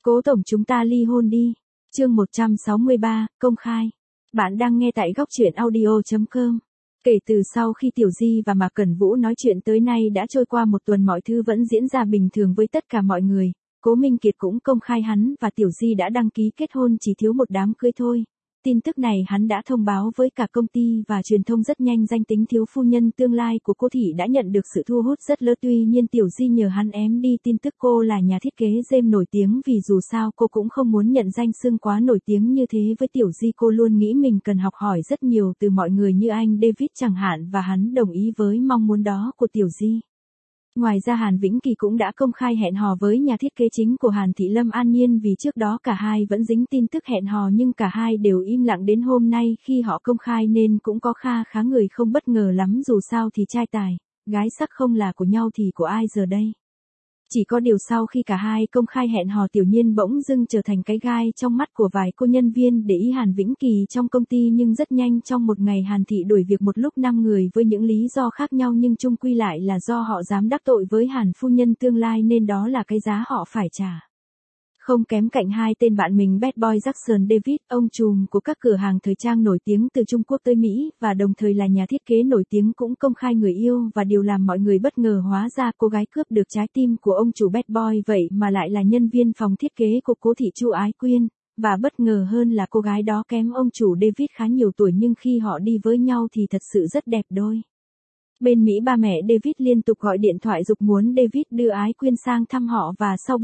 Cố tổng chúng ta ly hôn đi. Chương 163, công khai. Bạn đang nghe tại góc truyện audio.com. Kể từ sau khi Tiểu Di và Mạc Cẩn Vũ nói chuyện tới nay đã trôi qua một tuần, mọi thứ vẫn diễn ra bình thường với tất cả mọi người. Cố Minh Kiệt cũng công khai hắn và Tiểu Di đã đăng ký kết hôn, chỉ thiếu một đám cưới thôi. Tin tức này hắn đã thông báo với cả công ty và truyền thông rất nhanh. Danh tính thiếu phu nhân tương lai của cô Thị đã nhận được sự thu hút rất lớn. Tuy nhiên Tiểu Di nhờ hắn ém đi tin tức cô là nhà thiết kế game nổi tiếng, vì dù sao cô cũng không muốn nhận danh xưng quá nổi tiếng như thế. Với Tiểu Di, cô luôn nghĩ mình cần học hỏi rất nhiều từ mọi người như anh David chẳng hạn, và hắn đồng ý với mong muốn đó của Tiểu Di. Ngoài ra Hàn Vĩnh Kỳ cũng đã công khai hẹn hò với nhà thiết kế chính của Hàn Thị Lâm An Nhiên, vì trước đó cả hai vẫn dính tin tức hẹn hò nhưng cả hai đều im lặng đến hôm nay khi họ công khai, nên cũng có khá người không bất ngờ lắm. Dù sao thì trai tài, gái sắc không là của nhau thì của ai giờ đây. Chỉ có điều sau khi cả hai công khai hẹn hò, Tiểu Nhiên bỗng dưng trở thành cái gai trong mắt của vài cô nhân viên để ý Hàn Vĩnh Kỳ trong công ty. Nhưng rất nhanh trong một ngày Hàn Thị đuổi việc một lúc 5 người với những lý do khác nhau, nhưng chung quy lại là do họ dám đắc tội với Hàn phu nhân tương lai, nên đó là cái giá họ phải trả. Không kém cạnh hai tên bạn mình Bad Boy Jackson David, ông trùm của các cửa hàng thời trang nổi tiếng từ Trung Quốc tới Mỹ và đồng thời là nhà thiết kế nổi tiếng, cũng công khai người yêu. Và điều làm mọi người bất ngờ, hóa ra cô gái cướp được trái tim của ông chủ Bad Boy vậy mà lại là nhân viên phòng thiết kế của Cố Thị Chu Ái Quyên. Và bất ngờ hơn là cô gái đó kém ông chủ David khá nhiều tuổi, nhưng khi họ đi với nhau thì thật sự rất đẹp đôi. Bên Mỹ, ba mẹ David liên tục gọi điện thoại giục muốn David đưa Ái Quyên sang thăm họ, và sau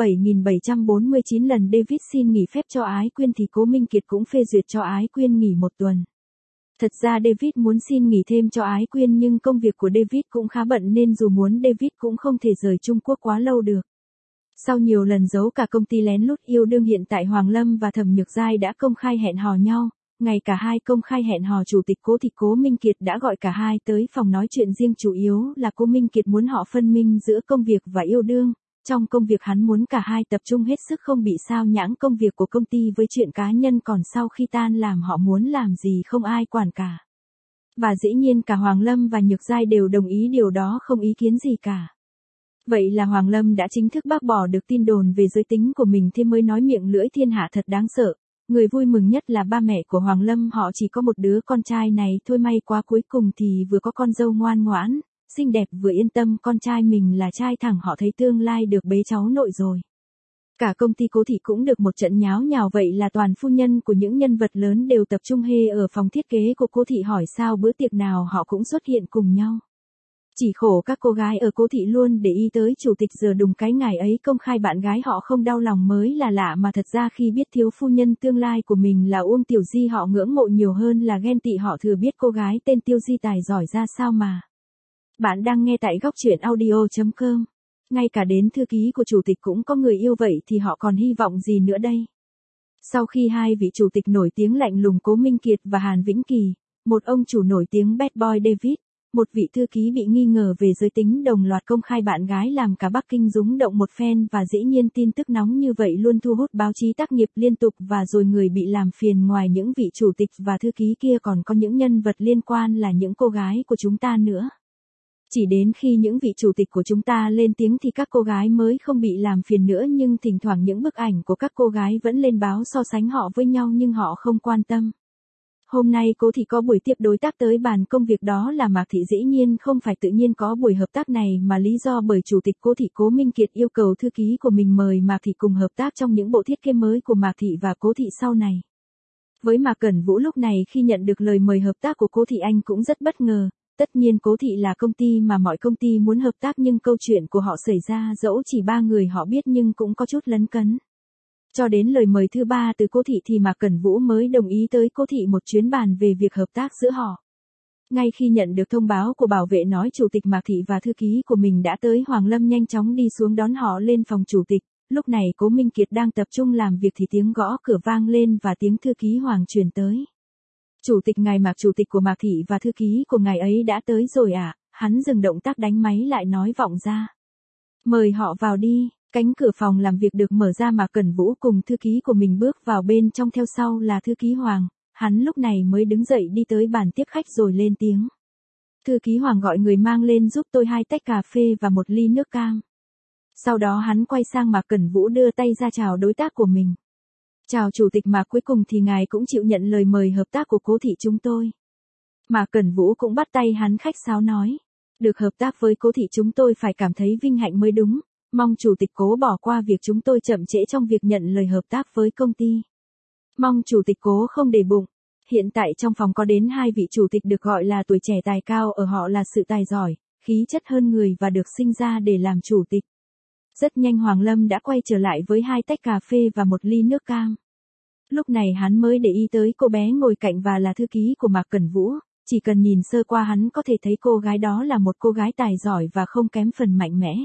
7.749 lần David xin nghỉ phép cho Ái Quyên thì Cố Minh Kiệt cũng phê duyệt cho Ái Quyên nghỉ một tuần. Thật ra David muốn xin nghỉ thêm cho Ái Quyên, nhưng công việc của David cũng khá bận nên dù muốn David cũng không thể rời Trung Quốc quá lâu được. Sau nhiều lần giấu cả công ty lén lút yêu đương, hiện tại Hoàng Lâm và Thẩm Nhược Giai đã công khai hẹn hò nhau. Ngày cả hai công khai hẹn hò, chủ tịch Cố Thị Cố Minh Kiệt đã gọi cả hai tới phòng nói chuyện riêng, chủ yếu là Cố Minh Kiệt muốn họ phân minh giữa công việc và yêu đương. Trong công việc hắn muốn cả hai tập trung hết sức, không bị sao nhãng công việc của công ty với chuyện cá nhân, còn sau khi tan làm họ muốn làm gì không ai quản cả. Và dĩ nhiên cả Hoàng Lâm và Nhược Giai đều đồng ý điều đó, không ý kiến gì cả. Vậy là Hoàng Lâm đã chính thức bác bỏ được tin đồn về giới tính của mình, thế mới nói miệng lưỡi thiên hạ thật đáng sợ. Người vui mừng nhất là ba mẹ của Hoàng Lâm, họ chỉ có một đứa con trai này thôi, may quá cuối cùng thì vừa có con dâu ngoan ngoãn, xinh đẹp, vừa yên tâm con trai mình là trai thẳng, họ thấy tương lai được bế cháu nội rồi. Cả công ty Cố Thị cũng được một trận nháo nhào, vậy là toàn phu nhân của những nhân vật lớn đều tập trung hê ở phòng thiết kế của Cố Thị, hỏi sao bữa tiệc nào họ cũng xuất hiện cùng nhau. Chỉ khổ các cô gái ở Cố Thị luôn để ý tới chủ tịch, giờ đùng cái ngày ấy công khai bạn gái họ không đau lòng mới là lạ, mà thật ra khi biết thiếu phu nhân tương lai của mình là Uông Tiểu Di, họ ngưỡng mộ nhiều hơn là ghen tị. Họ thừa biết cô gái tên Tiêu Di tài giỏi ra sao mà. Bạn đang nghe tại góc truyện audio.com. Ngay cả đến thư ký của chủ tịch cũng có người yêu, vậy thì họ còn hy vọng gì nữa đây? Sau khi hai vị chủ tịch nổi tiếng lạnh lùng Cố Minh Kiệt và Hàn Vĩnh Kỳ, một ông chủ nổi tiếng Bad Boy David, một vị thư ký bị nghi ngờ về giới tính đồng loạt công khai bạn gái, làm cả Bắc Kinh rúng động một phen. Và dĩ nhiên tin tức nóng như vậy luôn thu hút báo chí tác nghiệp liên tục, và rồi người bị làm phiền ngoài những vị chủ tịch và thư ký kia còn có những nhân vật liên quan là những cô gái của chúng ta nữa. Chỉ đến khi những vị chủ tịch của chúng ta lên tiếng thì các cô gái mới không bị làm phiền nữa, nhưng thỉnh thoảng những bức ảnh của các cô gái vẫn lên báo so sánh họ với nhau, nhưng họ không quan tâm. Hôm nay Cố Thị có buổi tiếp đối tác tới bàn công việc, đó là Mạc Thị. Dĩ nhiên không phải tự nhiên có buổi hợp tác này, mà lý do bởi chủ tịch Cố Thị Cố Minh Kiệt yêu cầu thư ký của mình mời Mạc Thị cùng hợp tác trong những bộ thiết kế mới của Mạc Thị và Cố Thị sau này. Với Mạc Cẩn Vũ lúc này khi nhận được lời mời hợp tác của Cố Thị, anh cũng rất bất ngờ. Tất nhiên Cố Thị là công ty mà mọi công ty muốn hợp tác, nhưng câu chuyện của họ xảy ra dẫu chỉ 3 người họ biết nhưng cũng có chút lấn cấn. Cho đến lời mời thứ 3 từ Cố Thị thì Mạc Cẩn Vũ mới đồng ý tới Cố Thị một chuyến bàn về việc hợp tác giữa họ. Ngay khi nhận được thông báo của bảo vệ nói chủ tịch Mạc Thị và thư ký của mình đã tới, Hoàng Lâm nhanh chóng đi xuống đón họ lên phòng chủ tịch. Lúc này Cố Minh Kiệt đang tập trung làm việc thì tiếng gõ cửa vang lên và tiếng thư ký Hoàng truyền tới. Chủ tịch ngài Mạc, chủ tịch của Mạc Thị và thư ký của ngài ấy đã tới rồi ạ. Hắn dừng động tác đánh máy lại nói vọng ra. Mời họ vào đi. Cánh cửa phòng làm việc được mở ra, Mạc Cẩn Vũ cùng thư ký của mình bước vào bên trong, theo sau là thư ký Hoàng. Hắn lúc này mới đứng dậy đi tới bàn tiếp khách rồi lên tiếng. Thư ký Hoàng gọi người mang lên giúp tôi 2 tách cà phê và 1 ly nước cam. Sau đó hắn quay sang Mạc Cẩn Vũ đưa tay ra chào đối tác của mình. Chào chủ tịch Mạc, cuối cùng thì ngài cũng chịu nhận lời mời hợp tác của Cố thị chúng tôi. Mạc Cẩn Vũ cũng bắt tay hắn khách sáo nói. Được hợp tác với Cố thị chúng tôi phải cảm thấy vinh hạnh mới đúng, mong chủ tịch Cố bỏ qua việc chúng tôi chậm trễ trong việc nhận lời hợp tác với công ty. Mong chủ tịch Cố không để bụng. Hiện tại trong phòng có đến 2 vị chủ tịch được gọi là tuổi trẻ tài cao, ở họ là sự tài giỏi, khí chất hơn người và được sinh ra để làm chủ tịch. Rất nhanh Hoàng Lâm đã quay trở lại với 2 tách cà phê và một ly nước cam. Lúc này hắn mới để ý tới cô bé ngồi cạnh và là thư ký của Mạc Cẩn Vũ, chỉ cần nhìn sơ qua hắn có thể thấy cô gái đó là một cô gái tài giỏi và không kém phần mạnh mẽ.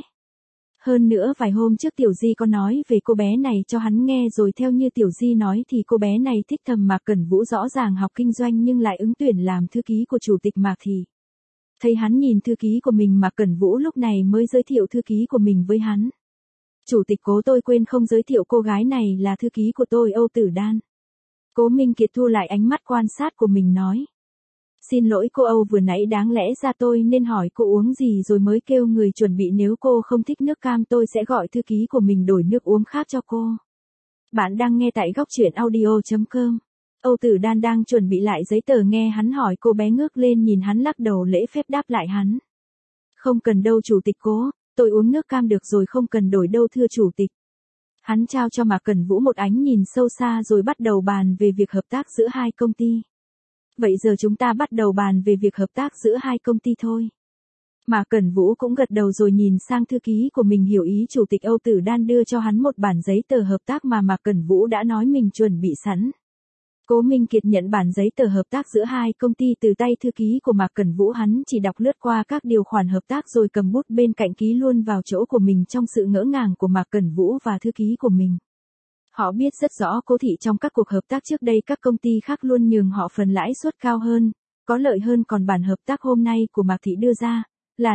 Hơn nữa vài hôm trước Tiểu Di có nói về cô bé này cho hắn nghe rồi, theo như Tiểu Di nói thì cô bé này thích thầm Mạc Cẩn Vũ, rõ ràng học kinh doanh nhưng lại ứng tuyển làm thư ký của chủ tịch Mạc thì. Thấy hắn nhìn thư ký của mình, Mạc Cẩn Vũ lúc này mới giới thiệu thư ký của mình với hắn. Chủ tịch Cố, tôi quên không giới thiệu, cô gái này là thư ký của tôi, Âu Tử Đan. Cố Minh Kiệt thu lại ánh mắt quan sát của mình nói. Xin lỗi cô Âu, vừa nãy đáng lẽ ra tôi nên hỏi cô uống gì rồi mới kêu người chuẩn bị, nếu cô không thích nước cam tôi sẽ gọi thư ký của mình đổi nước uống khác cho cô. Bạn đang nghe tại góc truyện audio.com. Âu Tử Đan đang chuẩn bị lại giấy tờ, nghe hắn hỏi cô bé ngước lên nhìn hắn lắc đầu lễ phép đáp lại hắn. Không cần đâu chủ tịch Cố, tôi uống nước cam được rồi, không cần đổi đâu thưa chủ tịch. Hắn trao cho Mạc Cẩn Vũ một ánh nhìn sâu xa rồi bắt đầu bàn về việc hợp tác giữa 2 công ty. Vậy giờ chúng ta bắt đầu bàn về việc hợp tác giữa 2 công ty thôi. Mạc Cẩn Vũ cũng gật đầu rồi nhìn sang thư ký của mình, hiểu ý chủ tịch. Âu Tử Đan đưa cho hắn một bản giấy tờ hợp tác mà Mạc Cẩn Vũ đã nói mình chuẩn bị sẵn. Cố Minh Kiệt nhận bản giấy tờ hợp tác giữa 2 công ty từ tay thư ký của Mạc Cẩn Vũ, hắn chỉ đọc lướt qua các điều khoản hợp tác rồi cầm bút bên cạnh ký luôn vào chỗ của mình trong sự ngỡ ngàng của Mạc Cẩn Vũ và thư ký của mình. Họ biết rất rõ Cố thị trong các cuộc hợp tác trước đây các công ty khác luôn nhường họ phần lãi suất cao hơn, có lợi hơn, còn bản hợp tác hôm nay của Mạc thị đưa ra là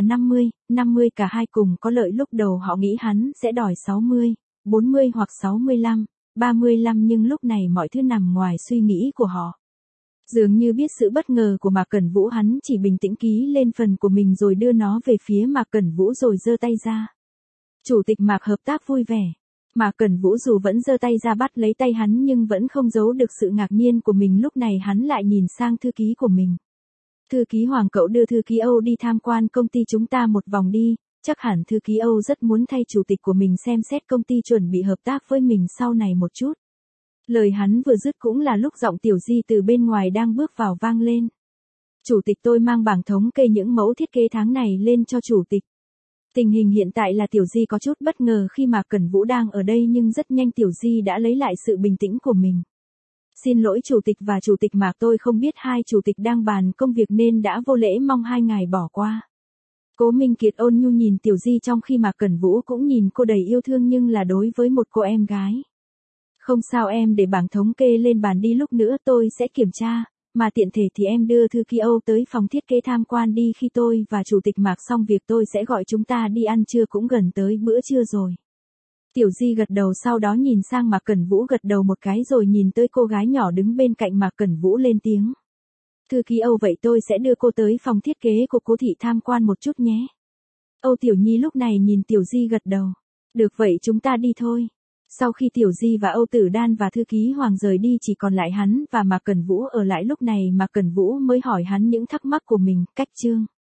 50, cả hai cùng có lợi. Lúc đầu họ nghĩ hắn sẽ đòi 60, 40 hoặc 65, 35, nhưng lúc này mọi thứ nằm ngoài suy nghĩ của họ. Dường như biết sự bất ngờ của Mạc Cẩn Vũ, hắn chỉ bình tĩnh ký lên phần của mình rồi đưa nó về phía Mạc Cẩn Vũ rồi giơ tay ra. Chủ tịch Mạc hợp tác vui vẻ. Mạc Cẩn Vũ dù vẫn giơ tay ra bắt lấy tay hắn nhưng vẫn không giấu được sự ngạc nhiên của mình. Lúc này hắn lại nhìn sang thư ký của mình. Thư ký Hoàng, cậu đưa thư ký Âu đi tham quan công ty chúng ta một vòng đi, chắc hẳn thư ký Âu rất muốn thay chủ tịch của mình xem xét công ty chuẩn bị hợp tác với mình sau này một chút. Lời hắn vừa dứt cũng là lúc giọng Tiểu Di từ bên ngoài đang bước vào vang lên. Chủ tịch, tôi mang bảng thống kê những mẫu thiết kế tháng này lên cho chủ tịch. Tình hình hiện tại là Tiểu Di có chút bất ngờ khi Mạc Cẩn Vũ đang ở đây, nhưng rất nhanh Tiểu Di đã lấy lại sự bình tĩnh của mình. Xin lỗi chủ tịch và chủ tịch Mạc, tôi không biết 2 chủ tịch đang bàn công việc nên đã vô lễ, mong 2 ngài bỏ qua. Cố Minh Kiệt ôn nhu nhìn Tiểu Di trong khi Mạc Cẩn Vũ cũng nhìn cô đầy yêu thương, nhưng là đối với một cô em gái. Không sao em, để bảng thống kê lên bàn đi, lúc nữa tôi sẽ kiểm tra, mà tiện thể thì em đưa thư ký Âu tới phòng thiết kế tham quan đi, khi tôi và chủ tịch Mạc xong việc tôi sẽ gọi chúng ta đi ăn trưa, cũng gần tới bữa trưa rồi. Tiểu Di gật đầu, sau đó nhìn sang Mạc Cẩn Vũ gật đầu một cái rồi nhìn tới cô gái nhỏ đứng bên cạnh Mạc Cẩn Vũ lên tiếng. Thư ký Âu, vậy tôi sẽ đưa cô tới phòng thiết kế của Cố thị tham quan một chút nhé. Âu Tiểu Nhi lúc này nhìn Tiểu Di gật đầu. Được, vậy chúng ta đi thôi. Sau khi Tiểu Di và Âu Tử Đan và thư ký Hoàng rời đi, chỉ còn lại hắn và Mạc Cẩn Vũ ở lại. Lúc này Mạc Cẩn Vũ mới hỏi hắn những thắc mắc của mình. Cách chương